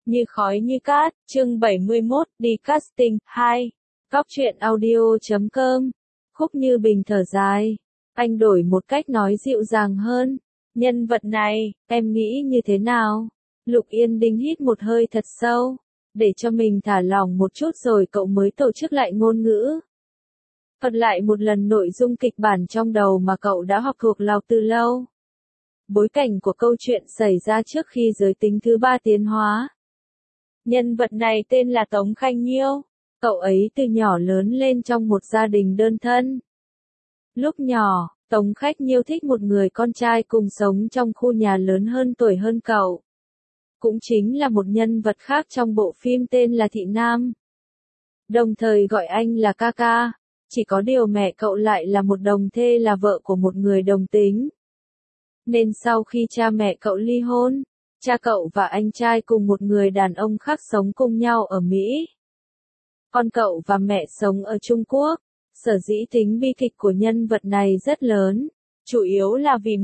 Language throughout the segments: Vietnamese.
Như khói như cát, chương 71, đi casting, 2. Góc truyện audio.com. Khúc Như Bình thở dài. Anh đổi một cách nói dịu dàng hơn. Nhân vật này, em nghĩ như thế nào? Lục Yên Đinh hít một hơi thật sâu. Để cho mình thả lỏng một chút rồi cậu mới tổ chức lại ngôn ngữ. Thuật lại một lần nội dung kịch bản trong đầu mà cậu đã học thuộc lòng từ lâu. Bối cảnh của câu chuyện xảy ra trước khi giới tính thứ ba tiến hóa. Nhân vật này tên là Tống Khanh Nhiêu. Cậu ấy từ nhỏ lớn lên trong một gia đình đơn thân. Lúc nhỏ, Tống Khanh Nhiêu thích một người con trai cùng sống trong khu nhà lớn hơn tuổi hơn cậu. Cũng chính là một nhân vật khác trong bộ phim tên là Thị Nam. Đồng thời gọi anh là ca ca. Chỉ có điều mẹ cậu lại là một đồng thê, là vợ của một người đồng tính. Nên sau khi cha mẹ cậu ly hôn, cha cậu và anh trai cùng một người đàn ông khác sống cùng nhau ở Mỹ. Con cậu và mẹ sống ở Trung Quốc. Sở dĩ tính bi kịch của nhân vật này rất lớn, chủ yếu là vì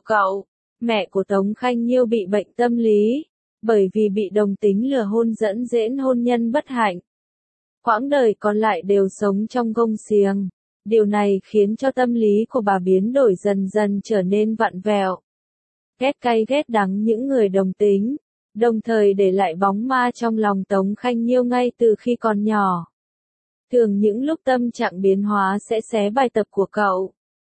mẹ của Tống Khanh Nhiêu bị bệnh tâm lý, bởi vì bị đồng tính lừa hôn dẫn đến hôn nhân bất hạnh. Quãng đời còn lại đều sống trong gông xiềng. Điều này khiến cho tâm lý của bà biến đổi dần dần trở nên vặn vẹo. Ghét cay ghét đắng những người đồng tính, đồng thời để lại bóng ma trong lòng Tống Khanh Nhiêu ngay từ khi còn nhỏ. Thường những lúc tâm trạng biến hóa sẽ xé bài tập của cậu.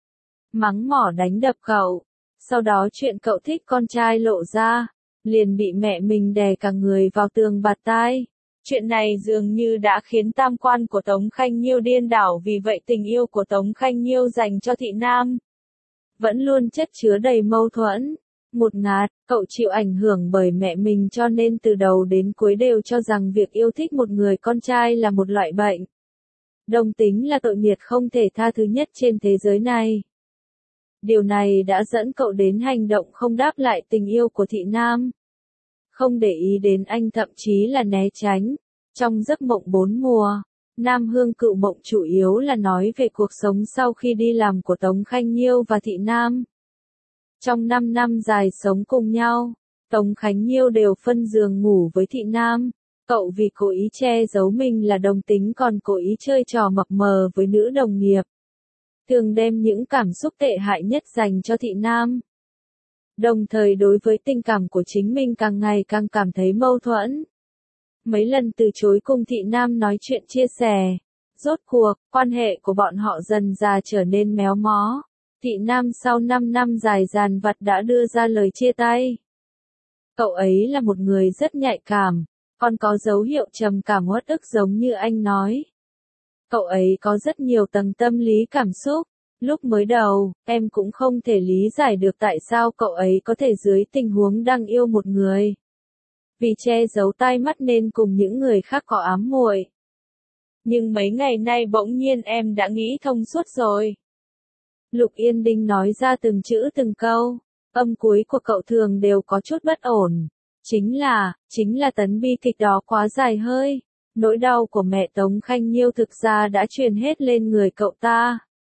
Mắng mỏ đánh đập cậu. Sau đó chuyện cậu thích con trai lộ ra, liền bị mẹ mình đè cả người vào tường bạt tai. Chuyện này dường như đã khiến tam quan của Tống Khanh Nhiêu điên đảo, vì vậy tình yêu của Tống Khanh Nhiêu dành cho Thị Nam vẫn luôn chất chứa đầy mâu thuẫn. Một ngạt, cậu chịu ảnh hưởng bởi mẹ mình cho nên từ đầu đến cuối đều cho rằng việc yêu thích một người con trai là một loại bệnh. Đồng tính là tội nghiệt không thể tha thứ nhất trên thế giới này. Điều này đã dẫn cậu đến hành động không đáp lại tình yêu của Thị Nam. Không để ý đến anh, thậm chí là né tránh. Trong giấc mộng 4 mùa, Nam Hương Cựu Mộng chủ yếu là nói về cuộc sống sau khi đi làm của Tống Khanh Nhiêu và Thị Nam. Trong 5 năm dài sống cùng nhau, Tống Khanh Nhiêu đều phân giường ngủ với Thị Nam. Cậu vì cố ý che giấu mình là đồng tính còn cố ý chơi trò mập mờ với nữ đồng nghiệp. Thường đem những cảm xúc tệ hại nhất dành cho Thị Nam. Đồng thời đối với tình cảm của chính mình càng ngày càng cảm thấy mâu thuẫn. Mấy lần từ chối cùng Thị Nam nói chuyện chia sẻ. Rốt cuộc, quan hệ của bọn họ dần dà trở nên méo mó. Thị Nam sau 5 năm dài dàn vặt đã đưa ra lời chia tay. Cậu ấy là một người rất nhạy cảm, còn có dấu hiệu trầm cảm uất ức giống như anh nói. Cậu ấy có rất nhiều tầng tâm lý cảm xúc. Lúc mới đầu, em cũng không thể lý giải được tại sao cậu ấy có thể dưới tình huống đang yêu một người. Vì che giấu tai mắt nên cùng những người khác có ám muội. Nhưng mấy ngày nay bỗng nhiên em đã nghĩ thông suốt rồi. Lục Yên Đinh nói ra từng chữ từng câu. Âm cuối của cậu thường đều có chút bất ổn. Chính là tấn bi kịch đó quá dài hơi. Nỗi đau của mẹ Tống Khanh Nhiêu thực ra đã truyền hết lên người cậu ta.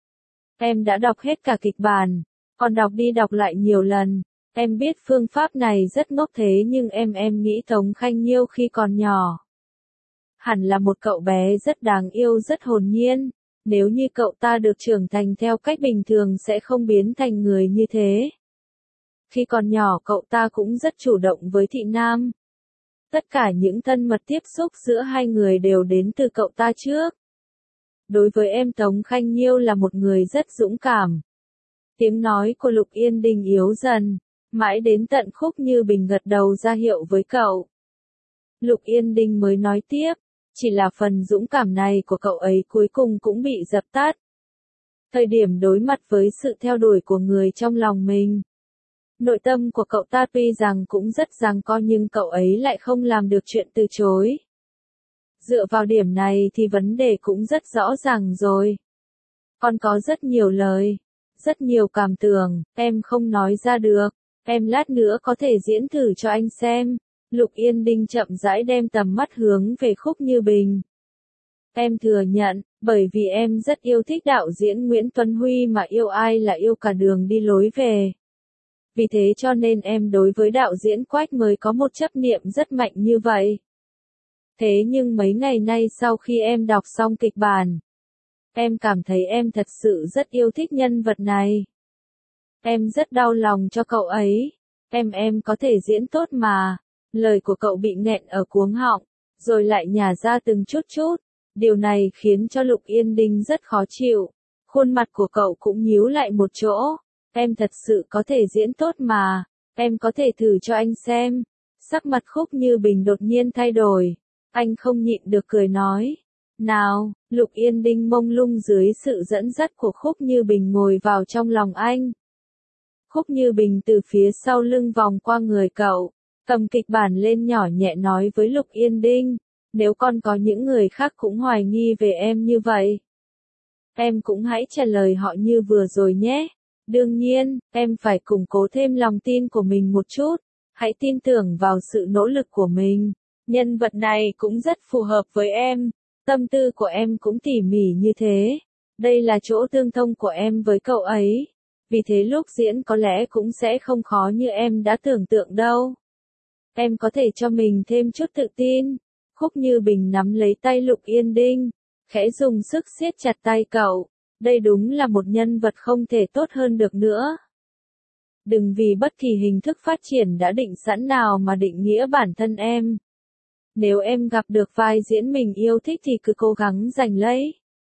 Em đã đọc hết cả kịch bản, còn đọc đi đọc lại nhiều lần. Em biết phương pháp này rất ngốc thế nhưng em nghĩ Tống Khanh Nhiêu khi còn nhỏ hẳn là một cậu bé rất đáng yêu, rất hồn nhiên. Nếu như cậu ta được trưởng thành theo cách bình thường sẽ không biến thành người như thế. Khi còn nhỏ cậu ta cũng rất chủ động với Thị Nam. Tất cả những thân mật tiếp xúc giữa hai người đều đến từ cậu ta trước. Đối với em Tống Khanh Nhiêu là một người rất dũng cảm. Tiếng nói của Lục Yên Đinh yếu dần, mãi đến tận Khúc Như Bình gật đầu ra hiệu với cậu. Lục Yên Đinh mới nói tiếp, chỉ là phần dũng cảm này của cậu ấy cuối cùng cũng bị dập tắt. Thời điểm đối mặt với sự theo đuổi của người trong lòng mình. Nội tâm của cậu ta tuy rằng cũng rất giằng co nhưng cậu ấy lại không làm được chuyện từ chối. Dựa vào điểm này thì vấn đề cũng rất rõ ràng rồi. Còn có rất nhiều lời, rất nhiều cảm tưởng, em không nói ra được. Em lát nữa có thể diễn thử cho anh xem. Lục Yên Đinh chậm rãi đem tầm mắt hướng về Khúc Như Bình. Em thừa nhận, bởi vì em rất yêu thích đạo diễn Nguyễn Tuấn Huy mà yêu ai là yêu cả đường đi lối về. Vì thế cho nên em đối với đạo diễn Quách mới có một chấp niệm rất mạnh như vậy. Thế nhưng mấy ngày nay sau khi em đọc xong kịch bản, em cảm thấy em thật sự rất yêu thích nhân vật này. Em rất đau lòng cho cậu ấy. Em có thể diễn tốt mà. Lời của cậu bị nghẹn ở cuống họng, rồi lại nhả ra từng chút chút. Điều này khiến cho Lục Yên Đinh rất khó chịu. Khuôn mặt của cậu cũng nhíu lại một chỗ. Em thật sự có thể diễn tốt mà. Em có thể thử cho anh xem. Sắc mặt Khúc Như Bình đột nhiên thay đổi. Anh không nhịn được cười nói. Nào, Lục Yên Đinh mông lung dưới sự dẫn dắt của Khúc Như Bình ngồi vào trong lòng anh. Khúc Như Bình từ phía sau lưng vòng qua người cậu, cầm kịch bản lên nhỏ nhẹ nói với Lục Yên Đinh, nếu con có những người khác cũng hoài nghi về em như vậy, em cũng hãy trả lời họ như vừa rồi nhé. Đương nhiên, em phải củng cố thêm lòng tin của mình một chút, hãy tin tưởng vào sự nỗ lực của mình. Nhân vật này cũng rất phù hợp với em, tâm tư của em cũng tỉ mỉ như thế. Đây là chỗ tương thông của em với cậu ấy. Vì thế lúc diễn có lẽ cũng sẽ không khó như em đã tưởng tượng đâu. Em có thể cho mình thêm chút tự tin. Khúc Như Bình nắm lấy tay Lục Yên Đinh, khẽ dùng sức siết chặt tay cậu. Đây đúng là một nhân vật không thể tốt hơn được nữa. Đừng vì bất kỳ hình thức phát triển đã định sẵn nào mà định nghĩa bản thân em. Nếu em gặp được vai diễn mình yêu thích thì cứ cố gắng giành lấy.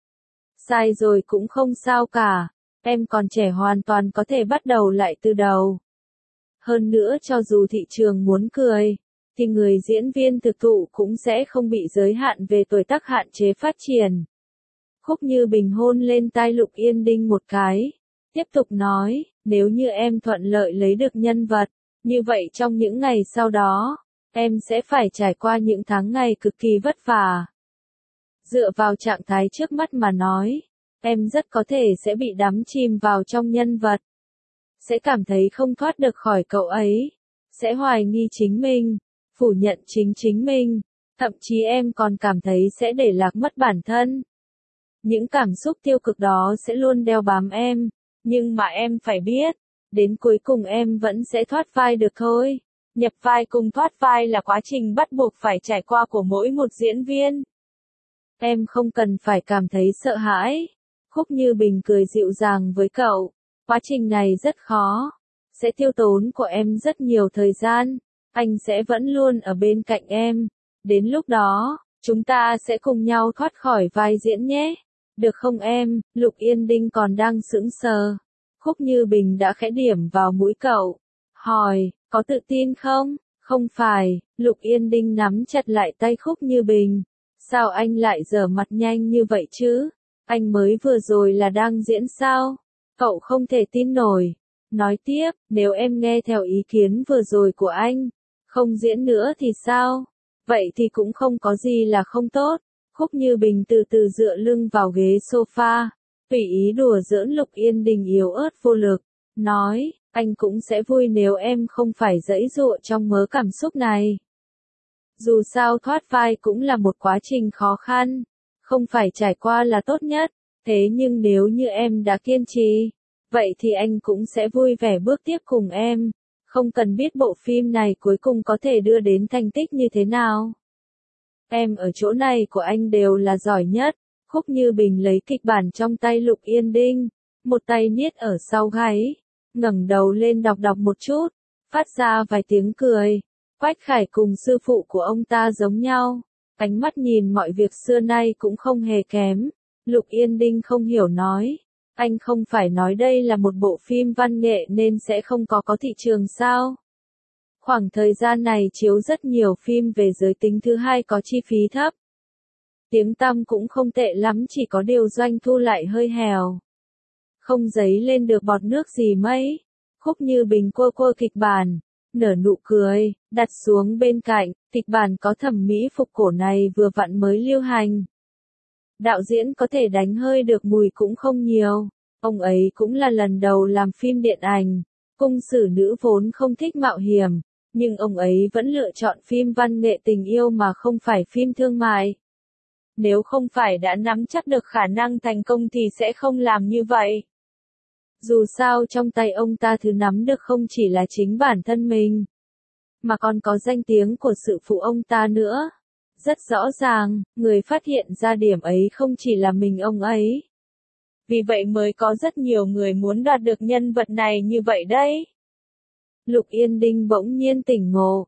Sai rồi cũng không sao cả. Em còn trẻ hoàn toàn có thể bắt đầu lại từ đầu. Hơn nữa cho dù thị trường muốn cười, thì người diễn viên thực thụ cũng sẽ không bị giới hạn về tuổi tác hạn chế phát triển. Khúc Như Bình hôn lên tai Lục Yên Đinh một cái, tiếp tục nói, nếu như em thuận lợi lấy được nhân vật, như vậy trong những ngày sau đó, em sẽ phải trải qua những tháng ngày cực kỳ vất vả. Dựa vào trạng thái trước mắt mà nói, em rất có thể sẽ bị đắm chìm vào trong nhân vật. Sẽ cảm thấy không thoát được khỏi cậu ấy. Sẽ hoài nghi chính mình, phủ nhận chính mình. Thậm chí em còn cảm thấy sẽ để lạc mất bản thân. Những cảm xúc tiêu cực đó sẽ luôn đeo bám em. Nhưng mà em phải biết, đến cuối cùng em vẫn sẽ thoát vai được thôi. Nhập vai cùng thoát vai là quá trình bắt buộc phải trải qua của mỗi một diễn viên. Em không cần phải cảm thấy sợ hãi. Khúc Như Bình cười dịu dàng với cậu. Quá trình này rất khó. Sẽ tiêu tốn của em rất nhiều thời gian. Anh sẽ vẫn luôn ở bên cạnh em. Đến lúc đó, chúng ta sẽ cùng nhau thoát khỏi vai diễn nhé. Được không em? Lục Yên Đinh còn đang sững sờ. Khúc Như Bình đã khẽ điểm vào mũi cậu. Hỏi, có tự tin không? Không phải. Lục Yên Đinh nắm chặt lại tay Khúc Như Bình. Sao anh lại giở mặt nhanh như vậy chứ? Anh mới vừa rồi là đang diễn sao? Cậu không thể tin nổi. Nói tiếp, nếu em nghe theo ý kiến vừa rồi của anh, không diễn nữa thì sao? Vậy thì cũng không có gì là không tốt. Khúc Như Bình từ từ dựa lưng vào ghế sofa, tùy ý đùa giỡn Lục Yên Đình yếu ớt vô lực, nói, anh cũng sẽ vui nếu em không phải giãy giụa trong mớ cảm xúc này. Dù sao thoát vai cũng là một quá trình khó khăn, không phải trải qua là tốt nhất, thế nhưng nếu như em đã kiên trì, vậy thì anh cũng sẽ vui vẻ bước tiếp cùng em, không cần biết bộ phim này cuối cùng có thể đưa đến thành tích như thế nào. Em ở chỗ này của anh đều là giỏi nhất. Khúc Như Bình lấy kịch bản trong tay Lục Yên Đinh, một tay niết ở sau gáy, ngẩng đầu lên đọc một chút, phát ra vài tiếng cười. Quách Khải cùng sư phụ của ông ta giống nhau, ánh mắt nhìn mọi việc xưa nay cũng không hề kém. Lục Yên Đinh không hiểu nói, anh không phải nói đây là một bộ phim văn nghệ nên sẽ không có thị trường sao? Khoảng thời gian này chiếu rất nhiều phim về giới tính thứ hai có chi phí thấp. Tiếng tăm cũng không tệ lắm, chỉ có điều doanh thu lại hơi hèo. Không dấy lên được bọt nước gì mấy. Khúc Như Bình cua kịch bản, nở nụ cười, đặt xuống bên cạnh, kịch bản có thẩm mỹ phục cổ này vừa vặn mới lưu hành. Đạo diễn có thể đánh hơi được mùi cũng không nhiều. Ông ấy cũng là lần đầu làm phim điện ảnh. Cung sử nữ vốn không thích mạo hiểm, nhưng ông ấy vẫn lựa chọn phim văn nghệ tình yêu mà không phải phim thương mại. Nếu không phải đã nắm chắc được khả năng thành công thì sẽ không làm như vậy. Dù sao trong tay ông ta thứ nắm được không chỉ là chính bản thân mình, mà còn có danh tiếng của sự phụ ông ta nữa. Rất rõ ràng, người phát hiện ra điểm ấy không chỉ là mình ông ấy. Vì vậy mới có rất nhiều người muốn đoạt được nhân vật này như vậy đấy. Lục Yên Đinh bỗng nhiên tỉnh ngộ.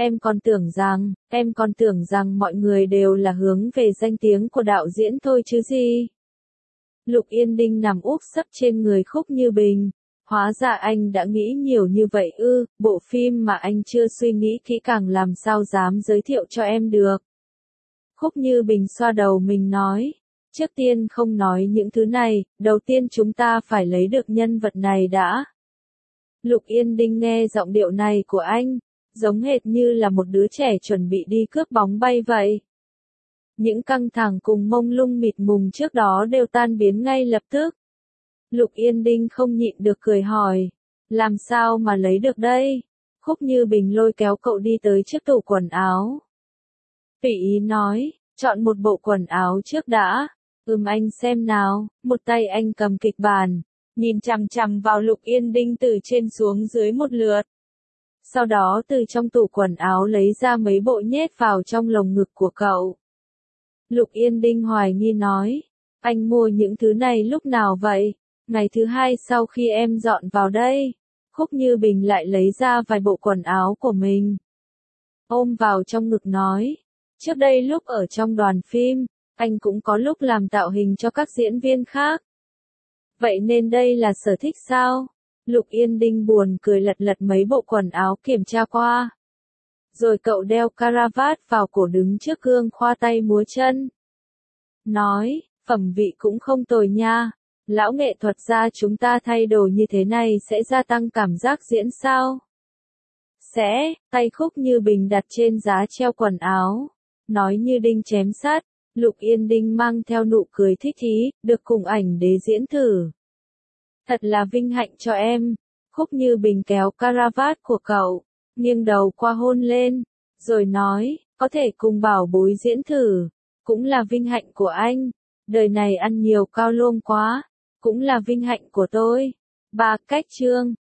Em còn tưởng rằng mọi người đều là hướng về danh tiếng của đạo diễn thôi chứ gì. Lục Yên Đinh nằm úp sấp trên người Khúc Như Bình. Hóa ra anh đã nghĩ nhiều như vậy ư, bộ phim mà anh chưa suy nghĩ kỹ càng làm sao dám giới thiệu cho em được. Khúc Như Bình xoa đầu mình nói, trước tiên không nói những thứ này, đầu tiên chúng ta phải lấy được nhân vật này đã. Lục Yên Đinh nghe giọng điệu này của anh, giống hệt như là một đứa trẻ chuẩn bị đi cướp bóng bay vậy. Những căng thẳng cùng mông lung mịt mùng trước đó đều tan biến ngay lập tức. Lục Yên Đinh không nhịn được cười hỏi, làm sao mà lấy được đây? Khúc Như Bình lôi kéo cậu đi tới trước tủ quần áo. Tùy ý nói, chọn một bộ quần áo trước đã. Anh xem nào, một tay anh cầm kịch bản, nhìn chằm chằm vào Lục Yên Đinh từ trên xuống dưới một lượt. Sau đó từ trong tủ quần áo lấy ra mấy bộ nhét vào trong lồng ngực của cậu. Lục Yên Đinh hoài nghi nói, anh mua những thứ này lúc nào vậy? Ngày thứ hai sau khi em dọn vào đây. Khúc Như Bình lại lấy ra vài bộ quần áo của mình, ôm vào trong ngực nói, trước đây lúc ở trong đoàn phim, anh cũng có lúc làm tạo hình cho các diễn viên khác. Vậy nên đây là sở thích sao? Lục Yên Đinh buồn cười lật lật mấy bộ quần áo kiểm tra qua. Rồi cậu đeo caravat vào cổ đứng trước gương khoa tay múa chân. Nói, phẩm vị cũng không tồi nha. Lão nghệ thuật gia chúng ta thay đồ như thế này sẽ gia tăng cảm giác diễn sao? Sẽ, tay Khúc Như Bình đặt trên giá treo quần áo. Nói như đinh chém sắt, Lục Yên Đinh mang theo nụ cười thích thú, được cùng ảnh đế diễn thử. Thật là vinh hạnh cho em. Khúc Như Bình kéo caravat của cậu, nghiêng đầu qua hôn lên, rồi nói, có thể cùng bảo bối diễn thử, cũng là vinh hạnh của anh. Đời này ăn nhiều cao lôm quá, cũng là vinh hạnh của tôi. Cách chương